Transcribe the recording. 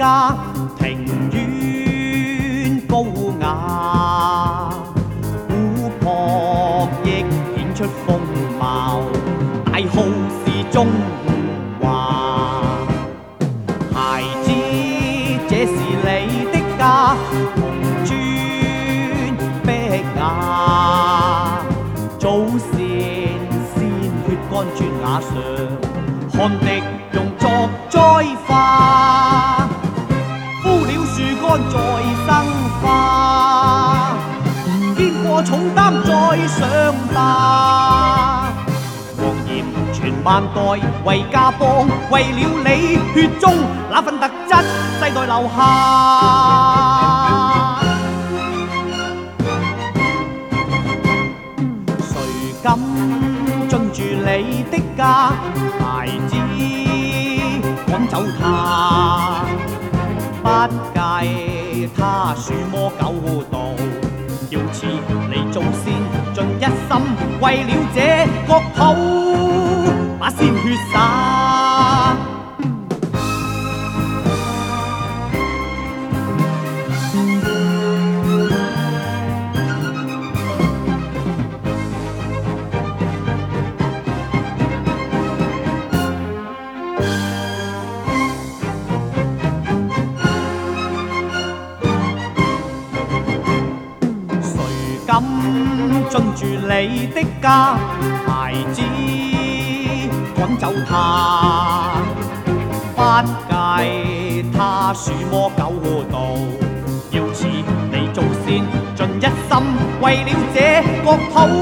家，庭院高雅，古朴亦顯出風貌，大好是中華。孩子，這是你的家，紅磚碧瓦，祖先鮮血乾磚瓦上，汗滴用作栽花，枯了樹幹再生花，肩過重擔再上吧。黃鹽傳萬代為家邦，為了你血中那份特質，世代留下。誰敢進駐你的家，孩子趕走他，不計他鼠魔狗盜，要似你祖先盡一心，為了這國土把鮮血灑。敢進駐你的家，孩子趕走他，不計他鼠魔狗盜，要似你祖先盡一心，為了這國土